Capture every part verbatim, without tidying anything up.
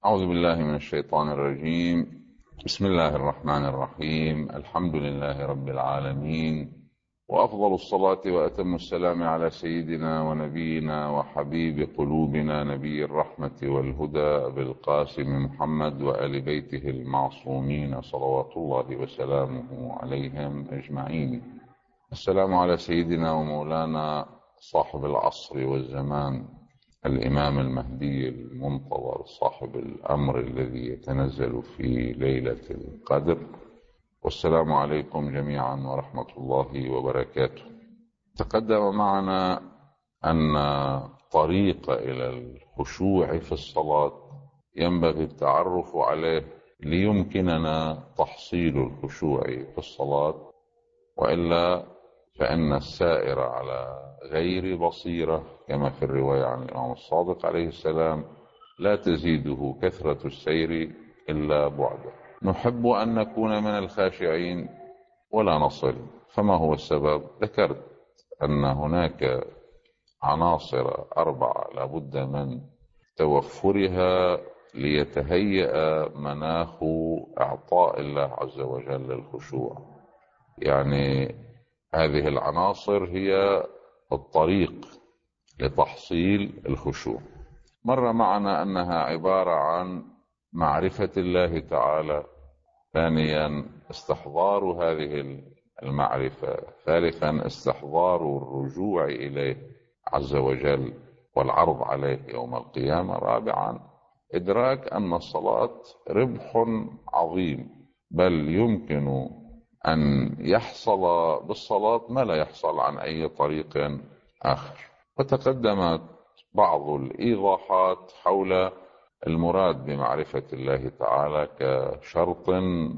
أعوذ بالله من الشيطان الرجيم. بسم الله الرحمن الرحيم. الحمد لله رب العالمين، وأفضل الصلاة وأتم السلام على سيدنا ونبينا وحبيب قلوبنا نبي الرحمة والهدى أبي القاسم محمد وآل بيته المعصومين صلوات الله وسلامه عليهم أجمعين. السلام على سيدنا ومولانا صاحب العصر والزمان، الإمام المهدي المنتظر، صاحب الأمر الذي يتنزل في ليلة القدر. والسلام عليكم جميعا ورحمة الله وبركاته. تقدم معنا أن طريق إلى الخشوع في الصلاة ينبغي التعرف عليه ليمكننا تحصيل الخشوع في الصلاة، وإلا فإن السائر على غير بصيرة كما في الرواية عن الإمام الصادق عليه السلام لا تزيده كثرة السير إلا بعدا. نحب أن نكون من الخاشعين ولا نصل. فما هو السبب؟ ذكرت أن هناك عناصر أربعة لابد من توفرها ليتهيأ مناخ إعطاء الله عز وجل للخشوع. يعني هذه العناصر هي الطريق لتحصيل الخشوع. مر معنا أنها عبارة عن معرفة الله تعالى، ثانيا استحضار هذه المعرفة، ثالثا استحضار الرجوع إليه عز وجل والعرض عليه يوم القيامة، رابعا إدراك أن الصلاة ربح عظيم، بل يمكن أن يحصل بالصلاة ما لا يحصل عن أي طريق آخر. وتقدمت بعض الإيضاحات حول المراد بمعرفة الله تعالى كشرط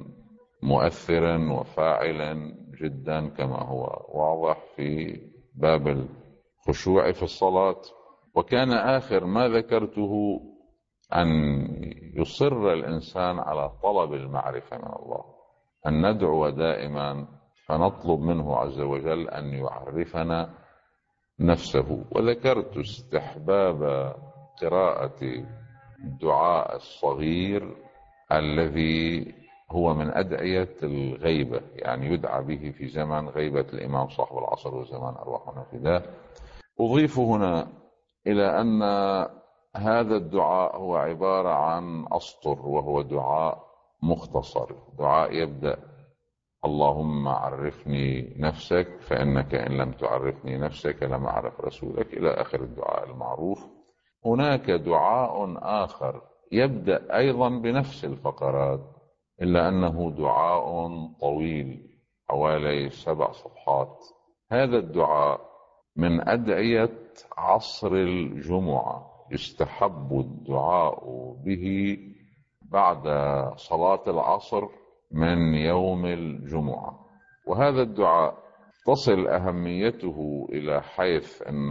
مؤثر وفاعل جدا كما هو واضح في باب الخشوع في الصلاة. وكان آخر ما ذكرته أن يصر الإنسان على طلب المعرفة من الله، أن ندعو دائما فنطلب منه عز وجل أن يعرفنا نفسه. وذكرت استحباب قراءة الدعاء الصغير الذي هو من أدعية الغيبة، يعني يدعى به في زمن غيبة الإمام صاحب العصر وزمان أرواحنا فداه. أضيف هنا إلى أن هذا الدعاء هو عبارة عن أسطر، وهو دعاء مختصر، دعاء يبدأ اللهم عرفني نفسك فإنك إن لم تعرفني نفسك لم أعرف رسولك، إلى آخر الدعاء المعروف. هناك دعاء آخر يبدأ أيضا بنفس الفقرات، إلا أنه دعاء طويل حوالي سبع صفحات. هذا الدعاء من أدعية عصر الجمعة، يستحب الدعاء به بعد صلاة العصر من يوم الجمعة. وهذا الدعاء تصل أهميته إلى حيث أن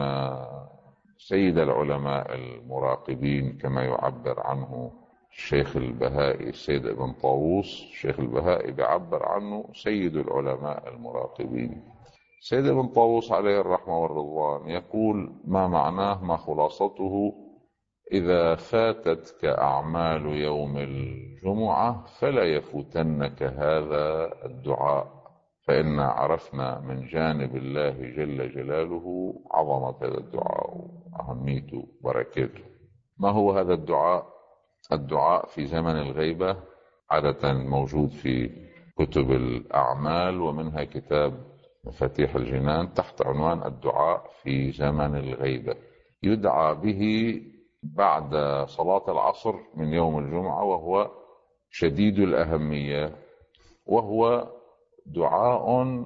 سيد العلماء المراقبين كما يعبر عنه الشيخ البهائي، السيد ابن طاووس، الشيخ البهائي بيعبر عنه سيد العلماء المراقبين. سيد ابن طاووس عليه الرحمة والرضوان يقول ما معناه، ما خلاصته: إذا فاتتك أعمال يوم الجمعة فلا يفوتنك هذا الدعاء، فإن عرفنا من جانب الله جل جلاله عظمة هذا الدعاء وأهميته وبركاته. ما هو هذا الدعاء؟ الدعاء في زمن الغيبة عادة موجود في كتب الأعمال، ومنها كتاب مفاتيح الجنان تحت عنوان الدعاء في زمن الغيبة. يدعى به بعد صلاة العصر من يوم الجمعة، وهو شديد الأهمية، وهو دعاء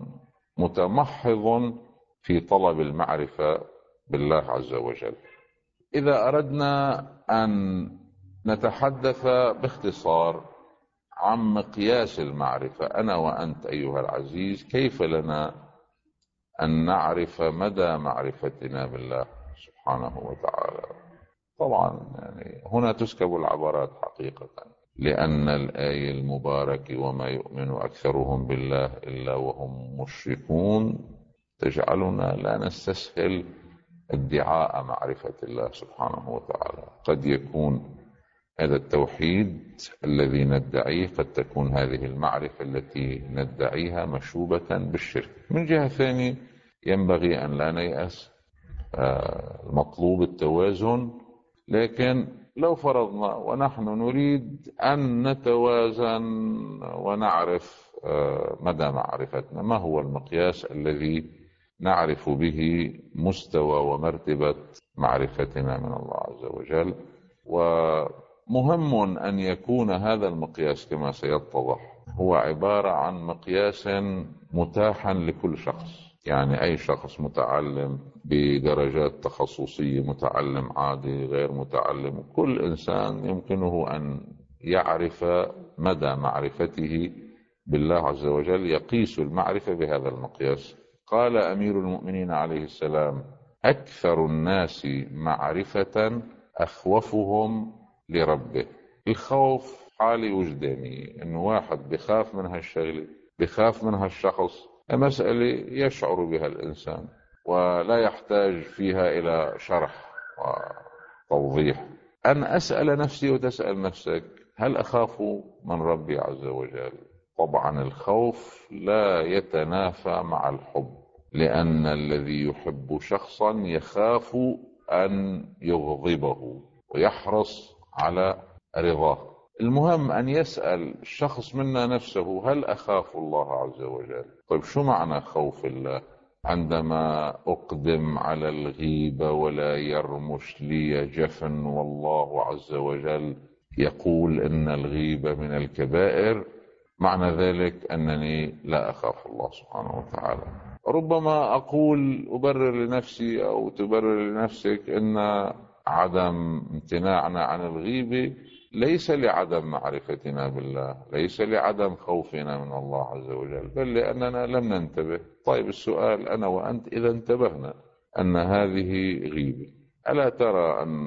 متمحض في طلب المعرفة بالله عز وجل. إذا أردنا أن نتحدث باختصار عن مقياس المعرفة، أنا وأنت أيها العزيز، كيف لنا أن نعرف مدى معرفتنا بالله سبحانه وتعالى؟ طبعا يعني هنا تسكب العبرات حقيقة، لأن الآية المباركة وما يؤمن أكثرهم بالله إلا وهم مشركون تجعلنا لا نستسهل ادعاء معرفة الله سبحانه وتعالى. قد يكون هذا التوحيد الذي ندعيه قد تكون هذه المعرفة التي ندعيها مشوبة بالشرك. من جهة ثانية ينبغي أن لا نيأس، المطلوب التوازن، لكن لو فرضنا ونحن نريد أن نتوازن ونعرف مدى معرفتنا، ما هو المقياس الذي نعرف به مستوى ومرتبة معرفتنا من الله عز وجل؟ ومهم أن يكون هذا المقياس كما سيتضح هو عبارة عن مقياس متاحا لكل شخص، يعني أي شخص متعلم بدرجات تخصصية، متعلم عادي، غير متعلم، كل إنسان يمكنه أن يعرف مدى معرفته بالله عز وجل، يقيس المعرفة بهذا المقياس. قال أمير المؤمنين عليه السلام: أكثر الناس معرفة أخوفهم لربه. الخوف حالة وجدانية، إنه واحد بخاف من هالشغلة، بخاف من هالشخص، مسألة يشعر بها الإنسان ولا يحتاج فيها إلى شرح وتوضيح. أن أسأل نفسي وتسأل نفسك: هل أخاف من ربي عز وجل؟ طبعا الخوف لا يتنافى مع الحب، لأن الذي يحب شخصا يخاف أن يغضبه ويحرص على رضاه. المهم أن يسأل الشخص منا نفسه: هل أخاف الله عز وجل؟ طيب شو معنى خوف الله؟ عندما أقدم على الغيبة ولا يرمش لي جفن والله عز وجل يقول إن الغيبة من الكبائر، معنى ذلك أنني لا أخاف الله سبحانه وتعالى. ربما أقول أبرر لنفسي أو تبرر لنفسك أن عدم امتناعنا عن الغيبة ليس لعدم معرفتنا بالله، ليس لعدم خوفنا من الله عز وجل، بل لأننا لم ننتبه. طيب السؤال: أنا وأنت إذا انتبهنا أن هذه غيبة، ألا ترى أن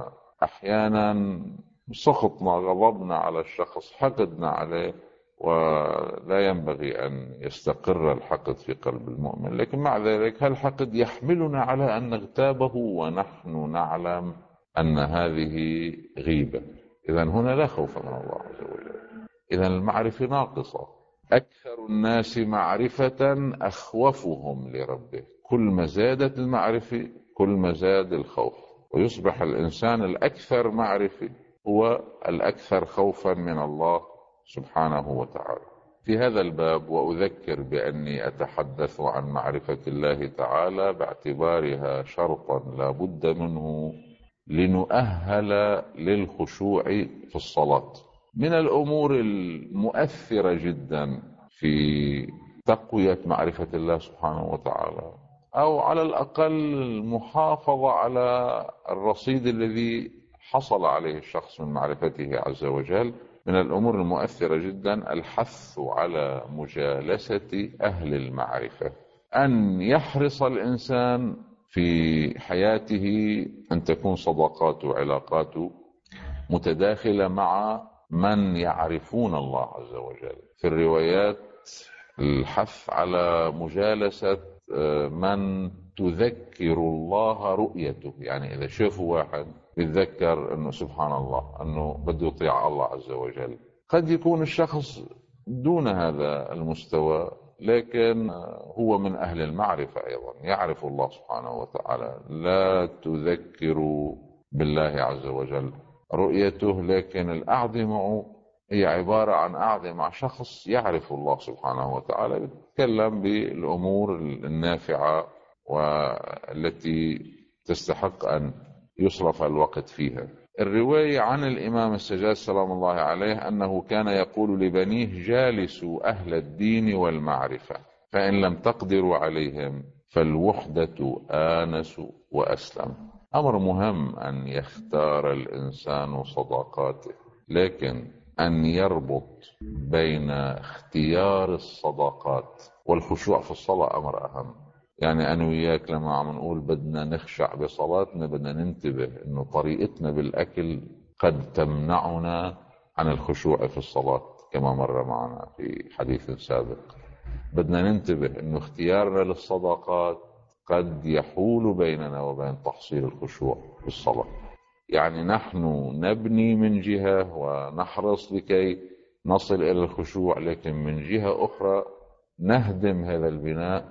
أحيانا سخطنا، غضبنا على الشخص، حقدنا عليه، ولا ينبغي أن يستقر الحقد في قلب المؤمن، لكن مع ذلك هالحقد يحملنا على أن نغتابه ونحن نعلم أن هذه غيبة. إذن هنا لا خوف من الله عز وجل، إذن المعرفة ناقصة. أكثر الناس معرفة أخوفهم لربه. كل ما زادت المعرفة كل ما زاد الخوف، ويصبح الإنسان الأكثر معرفة هو الأكثر خوفا من الله سبحانه وتعالى. في هذا الباب وأذكر بأني أتحدث عن معرفة الله تعالى باعتبارها شرطا لا بد منه لنؤهل للخشوع في الصلاة. من الأمور المؤثرة جدا في تقوية معرفة الله سبحانه وتعالى، أو على الأقل المحافظة على الرصيد الذي حصل عليه الشخص من معرفته عز وجل، من الأمور المؤثرة جدا الحث على مجالسة أهل المعرفة. أن يحرص الإنسان في حياته أن تكون صداقاته وعلاقاته متداخلة مع من يعرفون الله عز وجل. في الروايات الحث على مجالسة من تذكر الله رؤيته، يعني إذا شافوا واحد يتذكر أنه سبحان الله أنه بده يطيع الله عز وجل. قد يكون الشخص دون هذا المستوى لكن هو من أهل المعرفة أيضا، يعرف الله سبحانه وتعالى. لا تذكر بالله عز وجل رؤيته، لكن القعدة معه هي عبارة عن قعدة مع شخص يعرف الله سبحانه وتعالى، يتكلم بالأمور النافعة والتي تستحق أن يصرف الوقت فيها. الرواية عن الإمام السجاد سلام الله عليه أنه كان يقول لبنيه: جالسوا أهل الدين والمعرفة، فإن لم تقدروا عليهم فالوحدة آنس وأسلم. أمر مهم أن يختار الإنسان صداقاته، لكن أن يربط بين اختيار الصداقات والخشوع في الصلاة أمر أهم. يعني أنا وياك لما عم نقول بدنا نخشع بصلاتنا بدنا ننتبه إنه طريقتنا بالأكل قد تمنعنا عن الخشوع في الصلاة كما مر معنا في حديث سابق. بدنا ننتبه إنه اختيارنا للصداقات قد يحول بيننا وبين تحصيل الخشوع في الصلاة. يعني نحن نبني من جهة ونحرص لكي نصل إلى الخشوع، لكن من جهة أخرى نهدم هذا البناء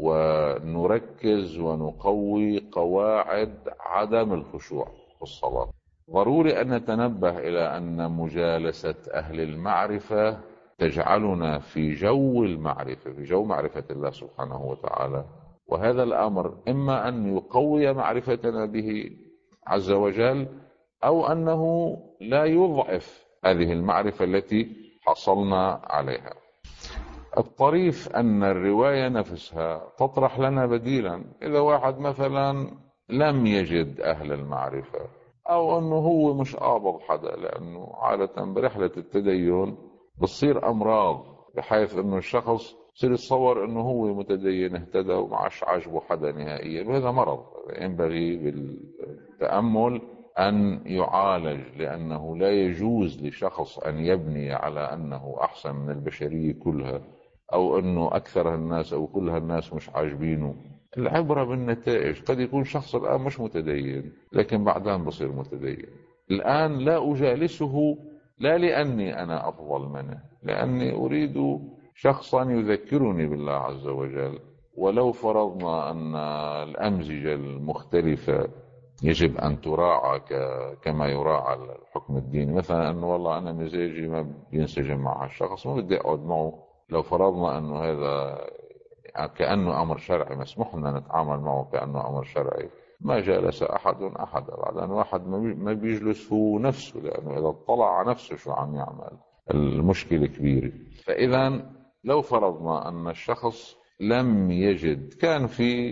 ونركز ونقوي قواعد عدم الخشوع في الصلاة. ضروري أن نتنبه إلى أن مجالسة أهل المعرفة تجعلنا في جو المعرفة، في جو معرفة الله سبحانه وتعالى، وهذا الأمر إما أن يقوي معرفتنا به عز وجل، أو أنه لا يضعف هذه المعرفة التي حصلنا عليها. الطريف أن الرواية نفسها تطرح لنا بديلا. إذا واحد مثلا لم يجد أهل المعرفة، أو أنه هو مش قابض حدا، لأنه عادة برحلة التدين بتصير أمراض بحيث أنه الشخص يصير يتصور أنه هو متدين اهتدى وما عادش عاجبه حدا نهائيا، وهذا مرض ينبغي بالتأمل أن يعالج، لأنه لا يجوز لشخص أن يبني على أنه أحسن من البشرية كلها، أو أنه أكثر الناس أو كل الناس مش عاجبينه. العبرة بالنتائج. قد يكون شخص الآن مش متدين لكن بعدين بصير متدين. الآن لا أجالسه لا لأني أنا أفضل منه، لأني أريد شخصا يذكرني بالله عز وجل. ولو فرضنا أن الأمزجة المختلفة يجب أن تراعى كما يراعى الحكم الديني، مثلا أنه والله أنا مزاجي ما بينسجم مع الشخص ما بدي أقعد معه، لو فرضنا أنه هذا كأنه أمر شرعي مسموح لنا نتعامل معه كأنه أمر شرعي، ما جالس أحد أحدا. بعدين واحد ما بيجلس هو نفسه، لأنه إذا اطلع على نفسه شو عم يعمل المشكلة كبيرة. فإذا لو فرضنا أن الشخص لم يجد، كان في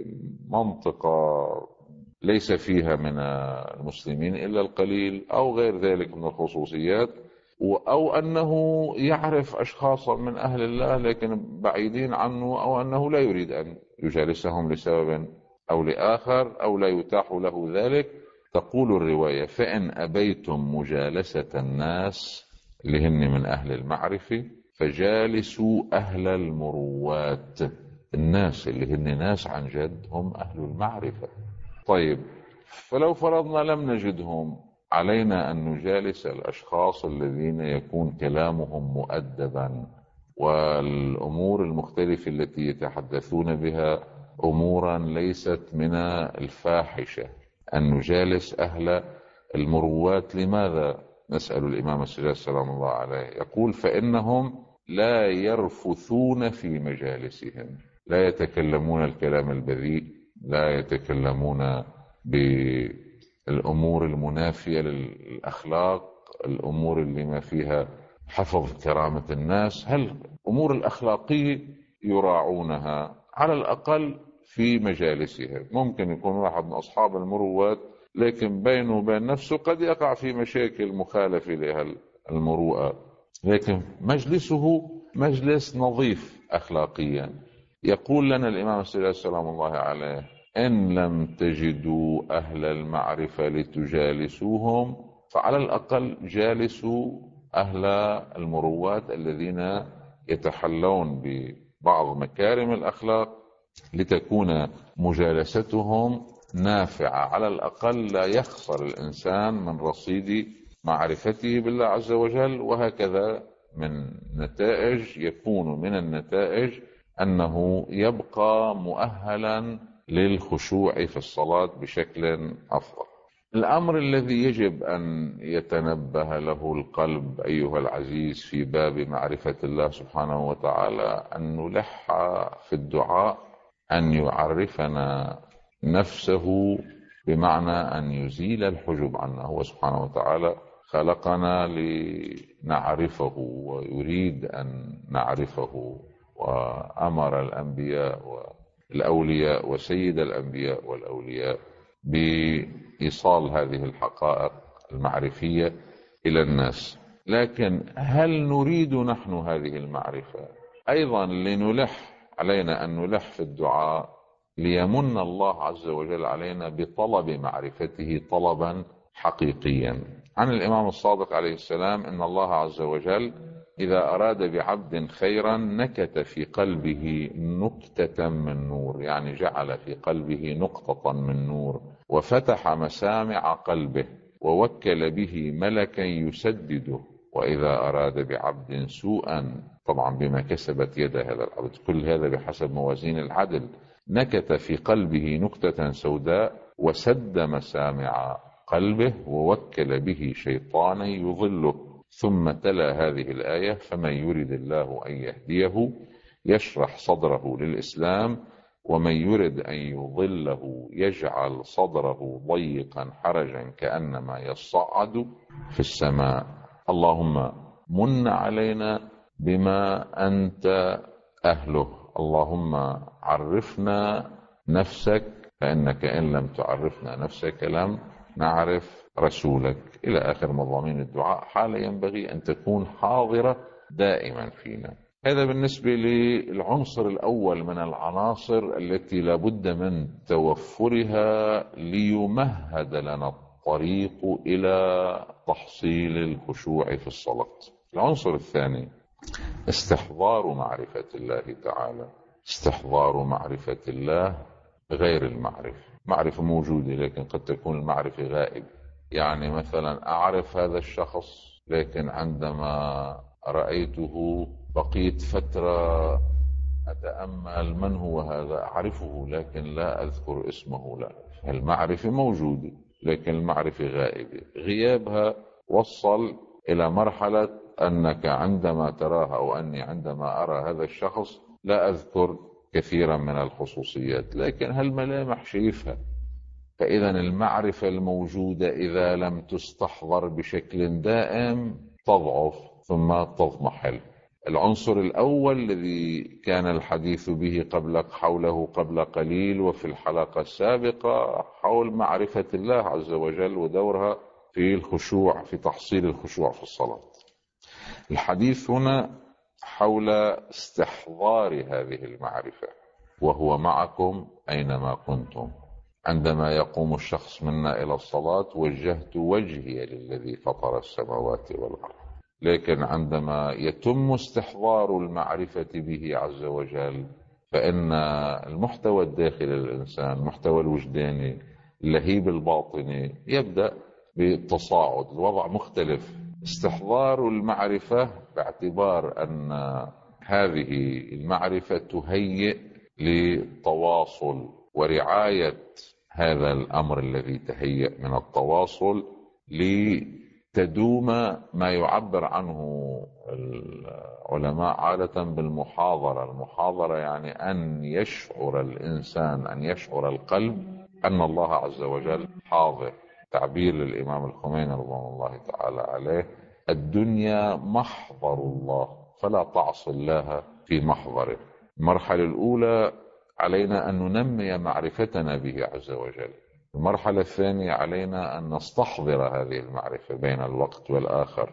منطقة ليس فيها من المسلمين إلا القليل أو غير ذلك من الخصوصيات، أو أنه يعرف أشخاصا من أهل الله لكن بعيدين عنه، أو أنه لا يريد أن يجالسهم لسبب أو لآخر، أو لا يتاح له ذلك، تقول الرواية: فإن أبيتم مجالسة الناس اللي هن من أهل المعرفة فجالسوا أهل المروات. الناس اللي هن ناس عن جد هم أهل المعرفة. طيب، فلو فرضنا لم نجدهم، علينا أن نجالس الأشخاص الذين يكون كلامهم مؤدبا، والأمور المختلفة التي يتحدثون بها أمورا ليست من الفاحشة. أن نجالس أهل المروات. لماذا؟ نسأل الإمام السجاد سلام الله عليه، يقول: فإنهم لا يرفثون في مجالسهم، لا يتكلمون الكلام البذيء، لا يتكلمون بالأمور المنافية للأخلاق، الأمور اللي ما فيها حفظ كرامة الناس. هل الأمور الأخلاقية يراعونها على الأقل في مجالسهم؟ ممكن يكون واحد من أصحاب المروات لكن بينه وبين نفسه قد يقع في مشاكل مخالفة لها المروءة، لكن مجلسه مجلس نظيف أخلاقيا. يقول لنا الإمام السجاد سلام الله عليه: إن لم تجدوا أهل المعرفة لتجالسوهم فعلى الأقل جالسوا أهل المروات الذين يتحلون ببعض مكارم الأخلاق، لتكون مجالستهم نافعة. على الأقل لا يخسر الإنسان من رصيد معرفته بالله عز وجل. وهكذا من نتائج، يكون من النتائج أنه يبقى مؤهلا للخشوع في الصلاة بشكل أفضل. الأمر الذي يجب أن يتنبه له القلب أيها العزيز في باب معرفة الله سبحانه وتعالى أن نلح في الدعاء أن يعرفنا نفسه، بمعنى أن يزيل الحجب عنا. هو سبحانه وتعالى خلقنا لنعرفه ويريد أن نعرفه، وأمر الأنبياء والأولياء وسيد الأنبياء والأولياء بإيصال هذه الحقائق المعرفية إلى الناس. لكن هل نريد نحن هذه المعرفة؟ أيضا لنلح علينا أن نلح في الدعاء ليمن الله عز وجل علينا بطلب معرفته طلبا حقيقيا. عن الإمام الصادق عليه السلام: إن الله عز وجل إذا أراد بعبد خيرا نكت في قلبه نكتة من نور، يعني جعل في قلبه نقطة من نور، وفتح مسامع قلبه ووكل به ملكا يسدده، وإذا أراد بعبد سوءا، طبعا بما كسبت يد هذا العبد، كل هذا بحسب موازين العدل، نكت في قلبه نكتة سوداء وسد مسامع قلبه ووكل به شيطانا يضله. ثم تلا هذه الآية: فمن يرد الله أن يهديه يشرح صدره للإسلام ومن يرد أن يضله يجعل صدره ضيقا حرجا كأنما يصعد في السماء. اللهم من علينا بما أنت أهله، اللهم عرفنا نفسك، فإنك إن لم تعرفنا نفسك لم نعرف رسولك، إلى آخر مضامين الدعاء. حالة ينبغي أن تكون حاضرة دائما فينا. هذا بالنسبة للعنصر الأول من العناصر التي لا بد من توفرها ليمهد لنا الطريق إلى تحصيل الخشوع في الصلاة. العنصر الثاني استحضار معرفة الله تعالى. استحضار معرفة الله غير المعرفة. معرفة موجودة لكن قد تكون المعرفة غائبة. يعني مثلا أعرف هذا الشخص لكن عندما رأيته بقيت فترة أتأمل من هو هذا، أعرفه لكن لا أذكر اسمه. لا، المعرفة موجودة لكن المعرفة غائبة. غيابها وصل إلى مرحلة أنك عندما تراها أو أني عندما أرى هذا الشخص لا أذكر كثيرا من الخصوصيات، لكن هالملامح شايفها. فإذا المعرفة الموجودة إذا لم تستحضر بشكل دائم تضعف ثم تضمحل. العنصر الأول الذي كان الحديث به قبل حوله قبل قليل وفي الحلقة السابقة حول معرفة الله عز وجل ودورها في الخشوع، في تحصيل الخشوع في الصلاة. الحديث هنا حول استحضار هذه المعرفة، وهو معكم أينما كنتم. عندما يقوم الشخص منا إلى الصلاة وجهت وجهي للذي فطر السماوات والأرض، لكن عندما يتم استحضار المعرفة به عز وجل فإن المحتوى الداخلي للإنسان، المحتوى الوجداني، اللهيب الباطني، يبدأ بالتصاعد، الوضع مختلف. استحضار المعرفة باعتبار أن هذه المعرفة تهيئ لتواصل ورعاية هذا الأمر الذي تهيأ من التواصل لتدوم ما يعبر عنه العلماء عادة بالمحاضرة. المحاضرة يعني أن يشعر الإنسان، أن يشعر القلب أن الله عز وجل حاضر. تعبير للإمام الخميني رضوان الله تعالى عليه: الدنيا محضر الله فلا تعصي الله في محضره. المرحلة الأولى علينا أن ننمي معرفتنا به عز وجل. المرحلة الثانية علينا أن نستحضر هذه المعرفة بين الوقت والآخر،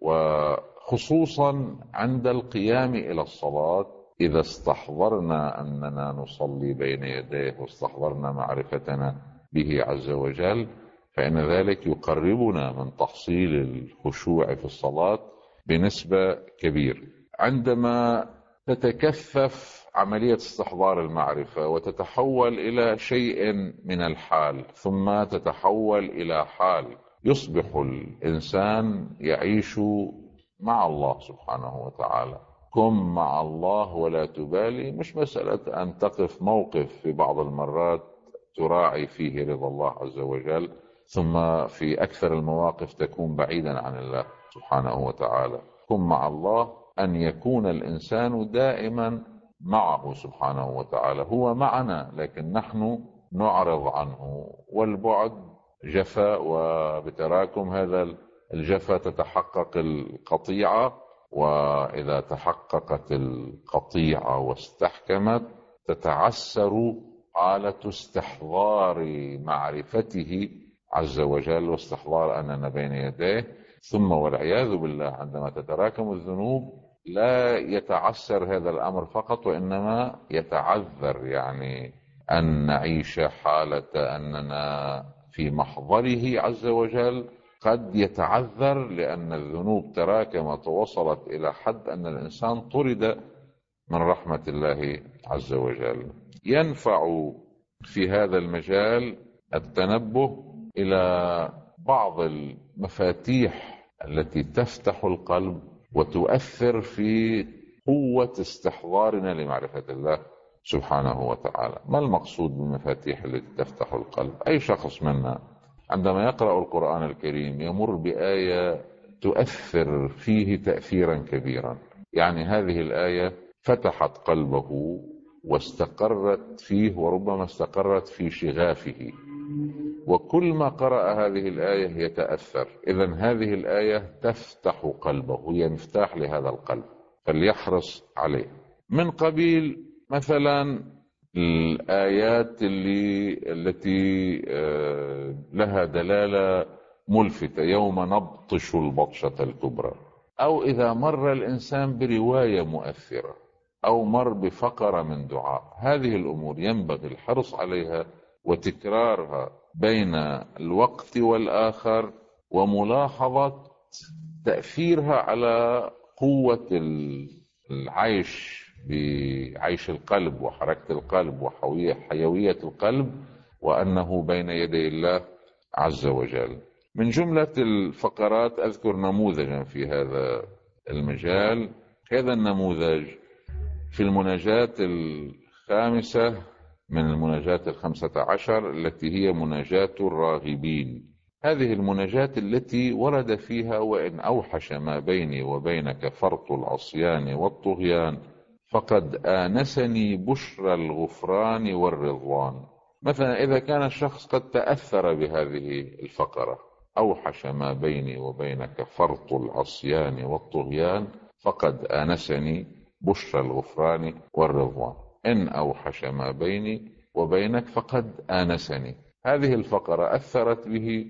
وخصوصا عند القيام إلى الصلاة. إذا استحضرنا أننا نصلي بين يديه واستحضرنا معرفتنا به عز وجل فإن ذلك يقربنا من تحصيل الخشوع في الصلاة بنسبة كبيرة. عندما تتكثف عملية استحضار المعرفة وتتحول إلى شيء من الحال ثم تتحول إلى حال، يصبح الإنسان يعيش مع الله سبحانه وتعالى. كن مع الله ولا تبالي، مش مسألة أن تقف موقف في بعض المرات تراعي فيه رضا الله عز وجل ثم في أكثر المواقف تكون بعيدا عن الله سبحانه وتعالى. كن مع الله أن يكون الإنسان دائما معه سبحانه وتعالى. هو معنا لكن نحن نعرض عنه، والبعد جفاء، وبتراكم هذا الجفاء تتحقق القطيعة، وإذا تحققت القطيعة واستحكمت تتعسر حالة استحضار معرفته عز وجل واستحضار أننا بين يديه. ثم والعياذ بالله عندما تتراكم الذنوب لا يتعسر هذا الأمر فقط وإنما يتعذر، يعني أن نعيش حالة أننا في محضره عز وجل قد يتعذر لأن الذنوب تراكمت ووصلت إلى حد أن الإنسان طرد من رحمة الله عز وجل. ينفع في هذا المجال التنبه إلى بعض المفاتيح التي تفتح القلب وتؤثر في قوة استحضارنا لمعرفة الله سبحانه وتعالى. ما المقصود بالمفاتيح التي تفتح القلب؟ أي شخص منا عندما يقرأ القرآن الكريم يمر بآية تؤثر فيه تأثيرا كبيرا، يعني هذه الآية فتحت قلبه واستقرت فيه، وربما استقرت في شغافه، وكل ما قرأ هذه الآية يتأثر. إذن هذه الآية تفتح قلبه، هي مفتاح لهذا القلب، فليحرص عليه. من قبيل مثلا الآيات اللي التي لها دلالة ملفتة، يوم نبطش البطشة الكبرى، أو إذا مر الإنسان برواية مؤثرة أو مر بفقرة من دعاء، هذه الأمور ينبغي الحرص عليها وتكرارها بين الوقت والآخر، وملاحظة تأثيرها على قوة العيش بعيش القلب وحركة القلب وحيوية القلب، وأنه بين يدي الله عز وجل. من جملة الفقرات أذكر نموذجا في هذا المجال. هذا النموذج في المناجاة الخامسة من المناجاة الخمسة عشر التي هي مناجاة الراغبين. هذه المناجاة التي ورد فيها: وإن أوحش ما بيني وبينك فرط العصيان والطغيان فقد آنسني بشرى الغفران والرضوان. مثلا إذا كان الشخص قد تأثر بهذه الفقرة: أوحش ما بيني وبينك فرط العصيان والطغيان فقد آنسني بشرى الغفران والرضوان. إن أوحش ما بيني وبينك فقد آنسني. هذه الفقرة أثرت به،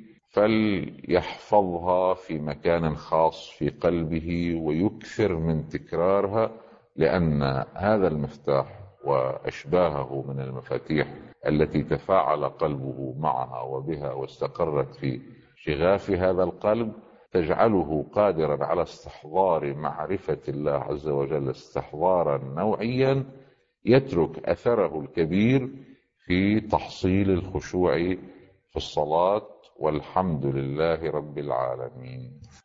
فليحفظها في مكان خاص في قلبه ويكثر من تكرارها، لأن هذا المفتاح وأشباهه من المفاتيح التي تفاعل قلبه معها وبها واستقرت في شغاف هذا القلب تجعله قادرا على استحضار معرفة الله عز وجل استحضارا نوعيا يترك أثره الكبير في تحصيل الخشوع في الصلاة، والحمد لله رب العالمين.